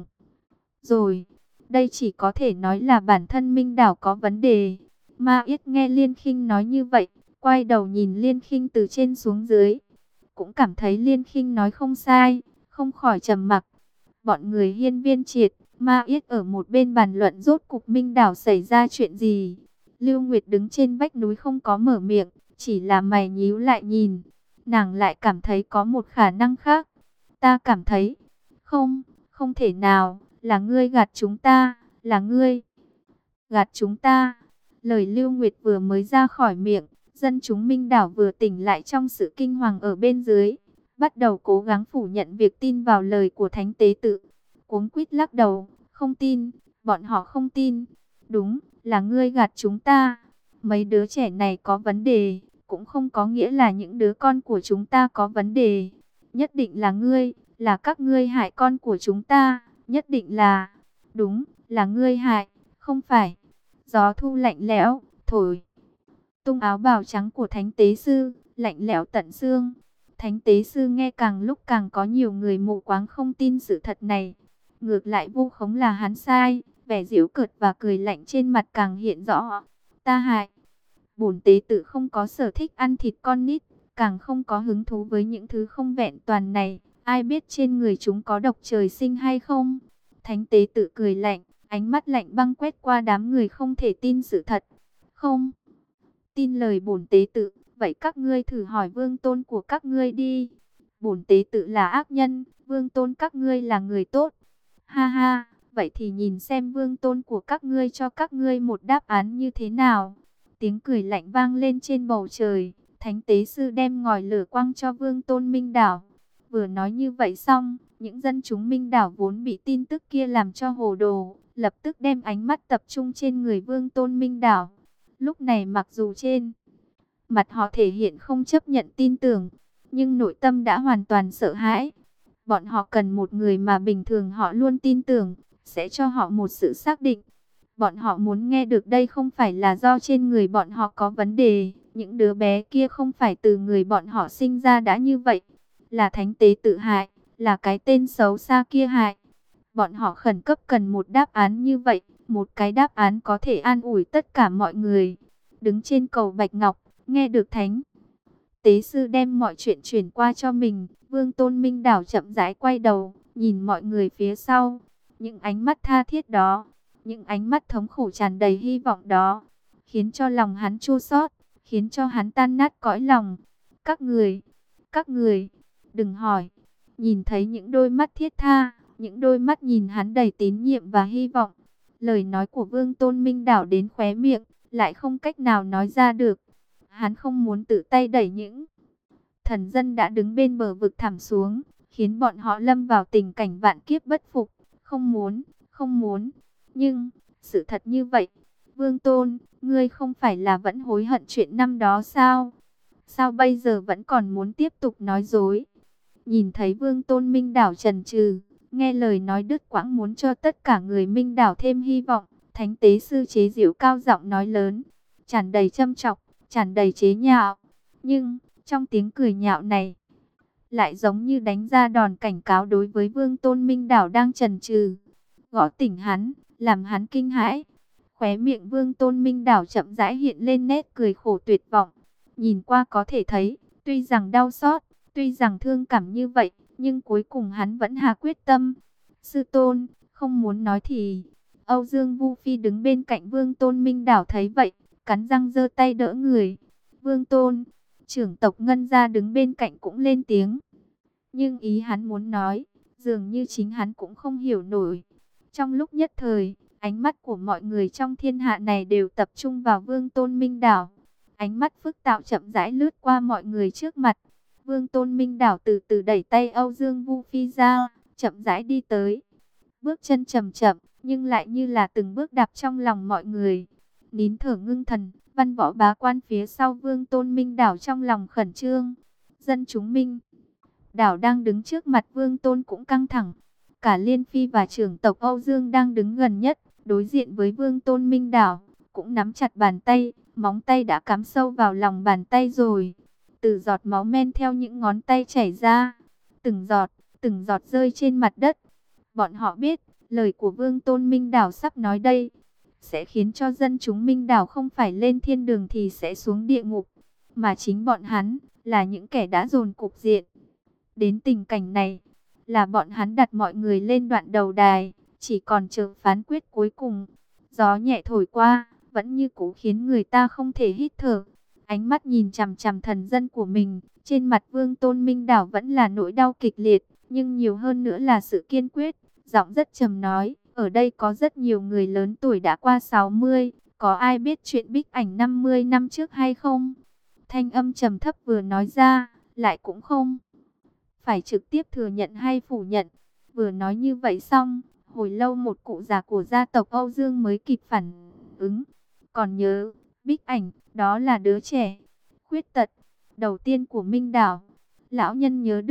rồi. Đây chỉ có thể nói là bản thân Minh đảo có vấn đề. Ma Yết nghe Liên Khinh nói như vậy, quay đầu nhìn Liên Khinh từ trên xuống dưới, cũng cảm thấy Liên Khinh nói không sai, không khỏi trầm mặc. Bọn người Hiên Viên Triệt, Ma Yết ở một bên bàn luận rốt cục Minh đảo xảy ra chuyện gì. Lưu Nguyệt đứng trên vách núi không có mở miệng, chỉ là mày nhíu lại nhìn. Nàng lại cảm thấy có một khả năng khác. Ta cảm thấy, không thể nào, là ngươi gạt chúng ta, là ngươi gạt chúng ta. Lời Lưu Nguyệt vừa mới ra khỏi miệng, dân chúng Minh đảo vừa tỉnh lại trong sự kinh hoàng ở bên dưới, bắt đầu cố gắng phủ nhận việc tin vào lời của Thánh Tế Tự. Cuống quýt lắc đầu, không tin, bọn họ không tin. Đúng, là ngươi gạt chúng ta. Mấy đứa trẻ này có vấn đề, cũng không có nghĩa là những đứa con của chúng ta có vấn đề. Nhất định là ngươi, là các ngươi hại con của chúng ta, nhất định là, đúng, là ngươi hại, không phải. Gió thu lạnh lẽo, thổi tung áo bào trắng của Thánh Tế Sư, lạnh lẽo tận xương. Thánh Tế Sư nghe càng lúc càng có nhiều người mù quáng không tin sự thật này. Ngược lại vu khống là hắn sai, vẻ giễu cợt và cười lạnh trên mặt càng hiện rõ. Ta hại. Bổn tế tự không có sở thích ăn thịt con nít, càng không có hứng thú với những thứ không vẹn toàn này. Ai biết trên người chúng có độc trời sinh hay không? Thánh tế tự cười lạnh, ánh mắt lạnh băng quét qua đám người không thể tin sự thật. Không tin lời bổn tế tự, vậy các ngươi thử hỏi vương tôn của các ngươi đi. Bổn tế tự là ác nhân, vương tôn các ngươi là người tốt. Ha ha, vậy thì nhìn xem vương tôn của các ngươi cho các ngươi một đáp án như thế nào. Tiếng cười lạnh vang lên trên bầu trời, Thánh Tế Sư đem ngòi lửa quăng cho vương tôn Minh Đảo. Vừa nói như vậy xong, những dân chúng Minh Đảo vốn bị tin tức kia làm cho hồ đồ, lập tức đem ánh mắt tập trung trên người vương tôn Minh Đảo. Lúc này mặc dù trên mặt họ thể hiện không chấp nhận tin tưởng, nhưng nội tâm đã hoàn toàn sợ hãi. Bọn họ cần một người mà bình thường họ luôn tin tưởng, sẽ cho họ một sự xác định. Bọn họ muốn nghe được đây không phải là do trên người bọn họ có vấn đề, những đứa bé kia không phải từ người bọn họ sinh ra đã như vậy, là Thánh Tế tự hại, là cái tên xấu xa kia hại. Bọn họ khẩn cấp cần một đáp án như vậy, một cái đáp án có thể an ủi tất cả mọi người. Đứng trên cầu Bạch Ngọc, nghe được Thánh Tế Sư đem mọi chuyện chuyển qua cho mình, Vương Tôn Minh Đảo chậm rãi quay đầu, nhìn mọi người phía sau. Những ánh mắt tha thiết đó, những ánh mắt thống khổ tràn đầy hy vọng đó, khiến cho lòng hắn chua xót, khiến cho hắn tan nát cõi lòng. Các người, đừng hỏi. Nhìn thấy những đôi mắt thiết tha, những đôi mắt nhìn hắn đầy tín nhiệm và hy vọng. Lời nói của Vương Tôn Minh Đảo đến khóe miệng, lại không cách nào nói ra được. Hắn không muốn tự tay đẩy những thần dân đã đứng bên bờ vực thẳm xuống, khiến bọn họ lâm vào tình cảnh vạn kiếp bất phục. Không muốn. Nhưng, sự thật như vậy. Vương Tôn, ngươi không phải là vẫn hối hận chuyện năm đó sao? Sao bây giờ vẫn còn muốn tiếp tục nói dối? Nhìn thấy Vương Tôn Minh Đảo chần chừ, nghe lời nói đứt quãng muốn cho tất cả người Minh Đảo thêm hy vọng, Thánh Tế Sư chế giễu cao giọng nói lớn, tràn đầy châm chọc, tràn đầy chế nhạo. Nhưng, trong tiếng cười nhạo này, lại giống như đánh ra đòn cảnh cáo đối với Vương Tôn Minh Đảo đang chần chừ, gõ tỉnh hắn, làm hắn kinh hãi. Khóe miệng Vương Tôn Minh Đảo chậm rãi hiện lên nét cười khổ tuyệt vọng. Nhìn qua có thể thấy, tuy rằng đau xót, tuy rằng thương cảm như vậy, nhưng cuối cùng hắn vẫn hạ quyết tâm. Sư tôn, không muốn nói thì. Âu Dương Vu Phi đứng bên cạnh Vương Tôn Minh Đảo thấy vậy, cắn răng giơ tay đỡ người. Vương Tôn, trưởng tộc Ngân Gia đứng bên cạnh cũng lên tiếng. Nhưng ý hắn muốn nói, dường như chính hắn cũng không hiểu nổi. Trong lúc nhất thời, ánh mắt của mọi người trong thiên hạ này đều tập trung vào Vương Tôn Minh Đảo. Ánh mắt phức tạp chậm rãi lướt qua mọi người trước mặt. Vương Tôn Minh Đảo từ từ đẩy tay Âu Dương Vu Phi ra, chậm rãi đi tới. Bước chân chậm chậm, nhưng lại như là từng bước đạp trong lòng mọi người. Nín thở ngưng thần, văn võ bá quan phía sau Vương Tôn Minh Đảo trong lòng khẩn trương. Dân chúng Minh Đảo đang đứng trước mặt Vương Tôn cũng căng thẳng. Cả Liên Phi và trưởng tộc Âu Dương đang đứng gần nhất, đối diện với Vương Tôn Minh Đảo, cũng nắm chặt bàn tay, móng tay đã cắm sâu vào lòng bàn tay rồi. Từ giọt máu men theo những ngón tay chảy ra, từng giọt rơi trên mặt đất. Bọn họ biết, lời của Vương Tôn Minh Đảo sắp nói đây, sẽ khiến cho dân chúng Minh Đảo không phải lên thiên đường thì sẽ xuống địa ngục, mà chính bọn hắn, là những kẻ đã dồn cục diện. Đến tình cảnh này, là bọn hắn đặt mọi người lên đoạn đầu đài, chỉ còn chờ phán quyết cuối cùng. Gió nhẹ thổi qua, vẫn như cũ khiến người ta không thể hít thở. Ánh mắt nhìn chằm chằm thần dân của mình, trên mặt Vương Tôn Minh Đảo vẫn là nỗi đau kịch liệt, nhưng nhiều hơn nữa là sự kiên quyết. Giọng rất trầm nói, ở đây có rất nhiều người lớn tuổi đã qua 60, có ai biết chuyện Bích Ảnh 50 năm trước hay không? Thanh âm trầm thấp vừa nói ra, lại cũng không phải trực tiếp thừa nhận hay phủ nhận. Vừa nói như vậy xong, hồi lâu một cụ già của gia tộc Âu Dương mới kịp phản ứng. Còn nhớ, Bích Ảnh, đó là đứa trẻ khuyết tật đầu tiên của Minh Đảo. Lão nhân nhớ được,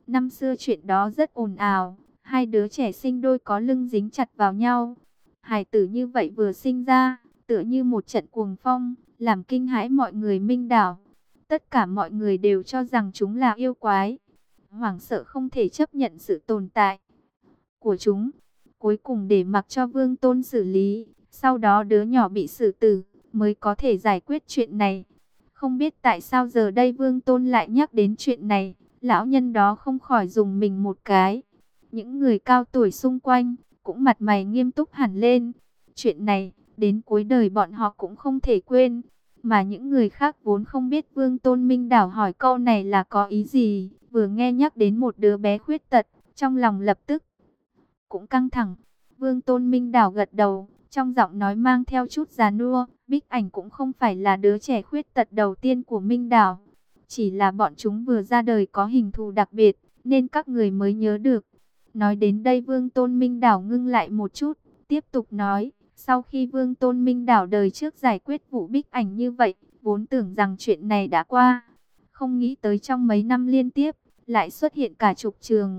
Năm xưa chuyện đó rất ồn ào, hai đứa trẻ sinh đôi có lưng dính chặt vào nhau. Hài tử như vậy vừa sinh ra, tựa như một trận cuồng phong, làm kinh hãi mọi người Minh đảo. Tất cả mọi người đều cho rằng chúng là yêu quái, hoảng sợ không thể chấp nhận sự tồn tại của chúng. Cuối cùng để mặc cho Vương Tôn xử lý, sau đó đứa nhỏ bị xử tử, mới có thể giải quyết chuyện này. Không biết tại sao giờ đây Vương Tôn lại nhắc đến chuyện này, lão nhân đó không khỏi dùng mình một cái. Những người cao tuổi xung quanh, cũng mặt mày nghiêm túc hẳn lên. Chuyện này, đến cuối đời bọn họ cũng không thể quên. Mà những người khác vốn không biết Vương Tôn Minh Đảo hỏi câu này là có ý gì, vừa nghe nhắc đến một đứa bé khuyết tật, trong lòng lập tức cũng căng thẳng. Vương Tôn Minh Đảo gật đầu, trong giọng nói mang theo chút già nua. Bích Ảnh cũng không phải là đứa trẻ khuyết tật đầu tiên của Minh Đảo, chỉ là bọn chúng vừa ra đời có hình thù đặc biệt, nên các người mới nhớ được. Nói đến đây Vương Tôn Minh Đảo ngưng lại một chút, tiếp tục nói, sau khi Vương Tôn Minh Đảo đời trước giải quyết vụ Bích Ảnh như vậy, vốn tưởng rằng chuyện này đã qua. Không nghĩ tới trong mấy năm liên tiếp, lại xuất hiện cả chục trường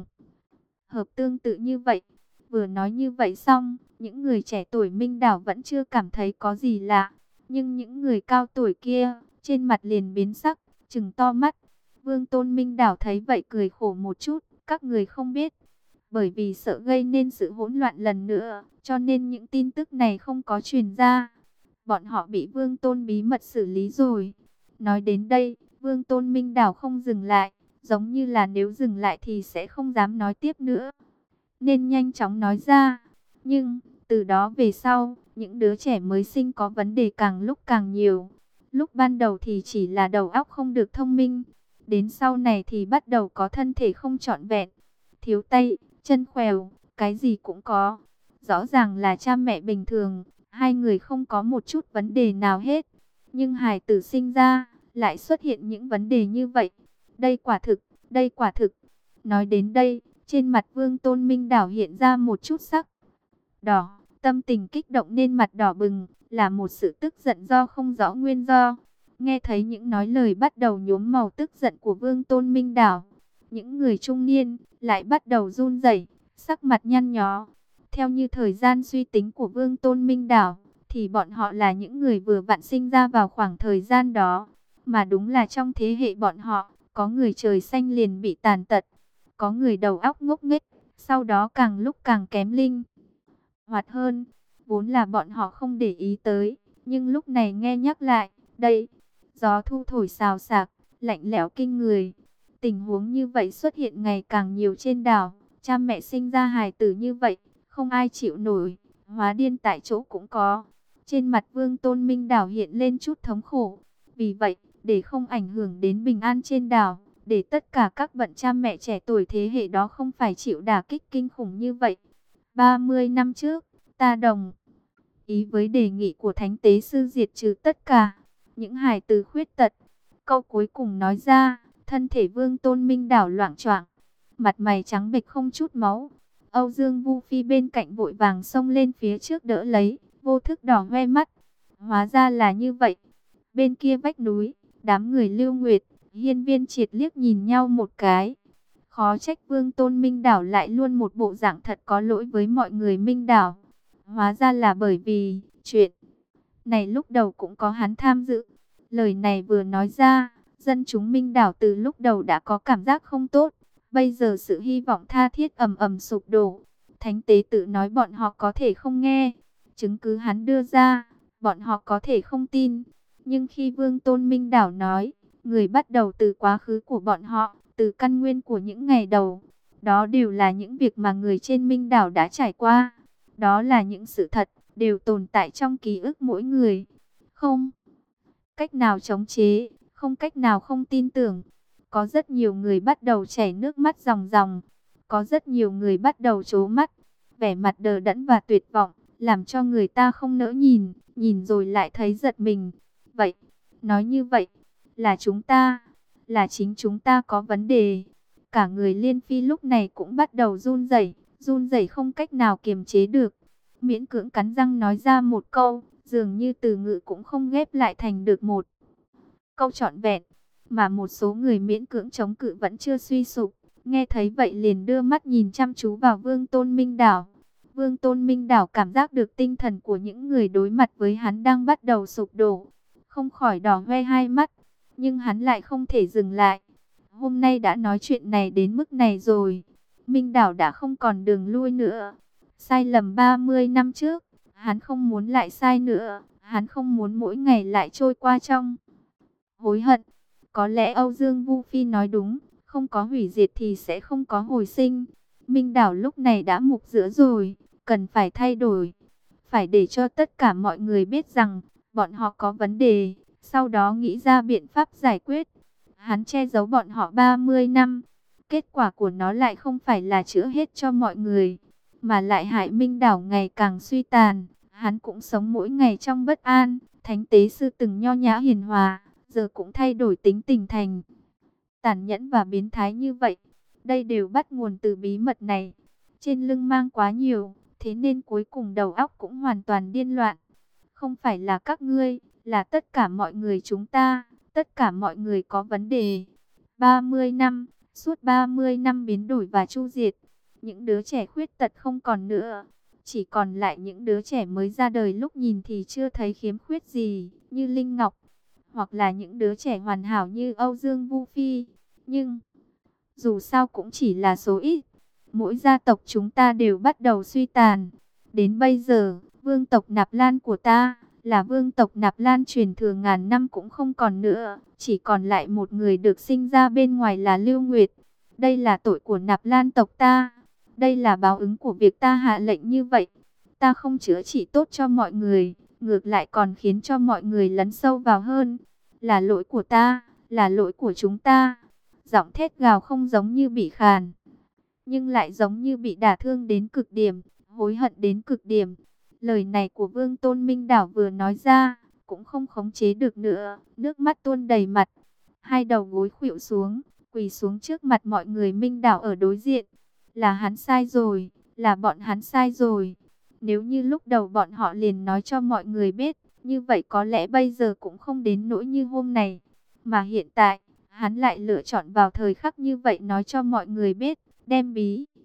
hợp tương tự như vậy. Vừa nói như vậy xong, những người trẻ tuổi Minh Đảo vẫn chưa cảm thấy có gì lạ. Nhưng những người cao tuổi kia, trên mặt liền biến sắc, trừng to mắt. Vương Tôn Minh Đảo thấy vậy cười khổ một chút, các người không biết. Bởi vì sợ gây nên sự hỗn loạn lần nữa, cho nên những tin tức này không có truyền ra. Bọn họ bị Vương Tôn bí mật xử lý rồi. Nói đến đây, Vương Tôn Minh Đảo không dừng lại, giống như là nếu dừng lại thì sẽ không dám nói tiếp nữa, nên nhanh chóng nói ra. Nhưng, từ đó về sau, những đứa trẻ mới sinh có vấn đề càng lúc càng nhiều. Lúc ban đầu thì chỉ là đầu óc không được thông minh. Đến sau này thì bắt đầu có thân thể không trọn vẹn. Thiếu tay, chân khèo, cái gì cũng có. Rõ ràng là cha mẹ bình thường, hai người không có một chút vấn đề nào hết. Nhưng hài tử sinh ra, lại xuất hiện những vấn đề như vậy. Đây quả thực, đây quả thực. Nói đến đây, trên mặt Vương Tôn Minh Đảo hiện ra một chút sắc đỏ, tâm tình kích động nên mặt đỏ bừng, là một sự tức giận do không rõ nguyên do. Nghe thấy những nói lời bắt đầu nhuốm màu tức giận của Vương Tôn Minh Đảo, những người trung niên lại bắt đầu run rẩy, sắc mặt nhăn nhó. Theo như thời gian suy tính của Vương Tôn Minh Đảo, thì bọn họ là những người vừa vặn sinh ra vào khoảng thời gian đó. Mà đúng là trong thế hệ bọn họ, có người trời xanh liền bị tàn tật, có người đầu óc ngốc nghếch, sau đó càng lúc càng kém linh hoạt hơn. Vốn là bọn họ không để ý tới, nhưng lúc này nghe nhắc lại, đây, gió thu thổi xào xạc, lạnh lẽo kinh người. Tình huống như vậy xuất hiện ngày càng nhiều trên đảo, cha mẹ sinh ra hài tử như vậy, không ai chịu nổi, hóa điên tại chỗ cũng có. Trên mặt Vương Tôn Minh Đảo hiện lên chút thống khổ. Vì vậy, để không ảnh hưởng đến bình an trên đảo, để tất cả các bậc cha mẹ trẻ tuổi thế hệ đó không phải chịu đả kích kinh khủng như vậy. 30 năm trước, ta đồng ý với đề nghị của Thánh Tế Sư diệt trừ tất cả những hài tử khuyết tật. Câu cuối cùng nói ra, thân thể Vương Tôn Minh Đảo loạng choạng, mặt mày trắng bệch không chút máu. Âu Dương Vu Phi bên cạnh vội vàng xông lên phía trước đỡ lấy, vô thức đỏ hoe mắt. Hóa ra là như vậy. Bên kia vách núi, đám người Lưu Nguyệt, Hiên Viên Triệt liếc nhìn nhau một cái. Khó trách Vương Tôn Minh Đảo lại luôn một bộ dạng thật có lỗi với mọi người Minh Đảo. Hóa ra là bởi vì chuyện này lúc đầu cũng có hắn tham dự. Lời này vừa nói ra, dân chúng Minh Đảo từ lúc đầu đã có cảm giác không tốt. Bây giờ sự hy vọng tha thiết ầm ầm sụp đổ. Thánh Tế Tự nói bọn họ có thể không nghe, chứng cứ hắn đưa ra, bọn họ có thể không tin. Nhưng khi Vương Tôn Minh Đảo nói, người bắt đầu từ quá khứ của bọn họ, từ căn nguyên của những ngày đầu, đó đều là những việc mà người trên Minh Đảo đã trải qua. Đó là những sự thật, đều tồn tại trong ký ức mỗi người. Không cách nào chống chế, không cách nào không tin tưởng. Có rất nhiều người bắt đầu chảy nước mắt ròng ròng. Có rất nhiều người bắt đầu trố mắt, vẻ mặt đờ đẫn và tuyệt vọng, làm cho người ta không nỡ nhìn, nhìn rồi lại thấy giật mình. Vậy, nói như vậy, là chúng ta, là chính chúng ta có vấn đề. Cả người Liên Phi lúc này cũng bắt đầu run rẩy không cách nào kiềm chế được. Miễn cưỡng cắn răng nói ra một câu, dường như từ ngữ cũng không ghép lại thành được một câu trọn vẹn. Mà một số người miễn cưỡng chống cự vẫn chưa suy sụp, Nghe thấy vậy liền đưa mắt nhìn chăm chú vào Vương Tôn Minh Đảo. Vương Tôn Minh Đảo cảm giác được tinh thần của những người đối mặt với hắn đang bắt đầu sụp đổ, không khỏi đỏ hoe hai mắt, nhưng hắn lại không thể dừng lại. Hôm nay đã nói chuyện này đến mức này rồi, Minh Đảo đã không còn đường lui nữa. Sai lầm 30 năm trước, hắn không muốn lại sai nữa, hắn không muốn mỗi ngày lại trôi qua trong hối hận. Có lẽ Âu Dương Vu Phi nói đúng, không có hủy diệt thì sẽ không có hồi sinh. Minh Đảo lúc này đã mục giữa rồi, cần phải thay đổi. Phải để cho tất cả mọi người biết rằng, bọn họ có vấn đề, sau đó nghĩ ra biện pháp giải quyết. Hắn che giấu bọn họ 30 năm, kết quả của nó lại không phải là chữa hết cho mọi người, mà lại hại Minh Đảo ngày càng suy tàn. Hắn cũng sống mỗi ngày trong bất an. Thánh tế sư từng nho nhã hiền hòa, giờ cũng thay đổi tính tình thành tàn nhẫn và biến thái như vậy. Đây đều bắt nguồn từ bí mật này. Trên lưng mang quá nhiều, thế nên cuối cùng đầu óc cũng hoàn toàn điên loạn. Không phải là các ngươi, là tất cả mọi người chúng ta, tất cả mọi người có vấn đề. 30 năm, suốt 30 năm biến đổi và chu diệt, những đứa trẻ khuyết tật không còn nữa, chỉ còn lại những đứa trẻ mới ra đời lúc nhìn thì chưa thấy khiếm khuyết gì, như Linh Ngọc, hoặc là những đứa trẻ hoàn hảo như Âu Dương Vu Phi. Nhưng dù sao cũng chỉ là số ít. Mỗi gia tộc chúng ta đều bắt đầu suy tàn. Đến bây giờ, vương tộc Nạp Lan của ta, là vương tộc Nạp Lan truyền thừa ngàn năm cũng không còn nữa. Chỉ còn lại một người được sinh ra bên ngoài là Lưu Nguyệt. Đây là tội của Nạp Lan tộc ta. Đây là báo ứng của việc ta hạ lệnh như vậy. Ta không chữa trị tốt cho mọi người, ngược lại còn khiến cho mọi người lấn sâu vào hơn. Là lỗi của ta, là lỗi của chúng ta. Giọng thét gào không giống như bị khàn, nhưng lại giống như bị đả thương đến cực điểm, hối hận đến cực điểm. Lời này của Vương Tôn Minh Đảo vừa nói ra, cũng không khống chế được nữa, nước mắt tuôn đầy mặt. Hai đầu gối khuỵu xuống, quỳ xuống trước mặt mọi người. Minh Đảo ở đối diện. Là hắn sai rồi, là bọn hắn sai rồi. Nếu như lúc đầu bọn họ liền nói cho mọi người biết, như vậy có lẽ bây giờ cũng không đến nỗi như hôm này. Mà hiện tại, hắn lại lựa chọn vào thời khắc như vậy nói cho mọi người biết, đem bí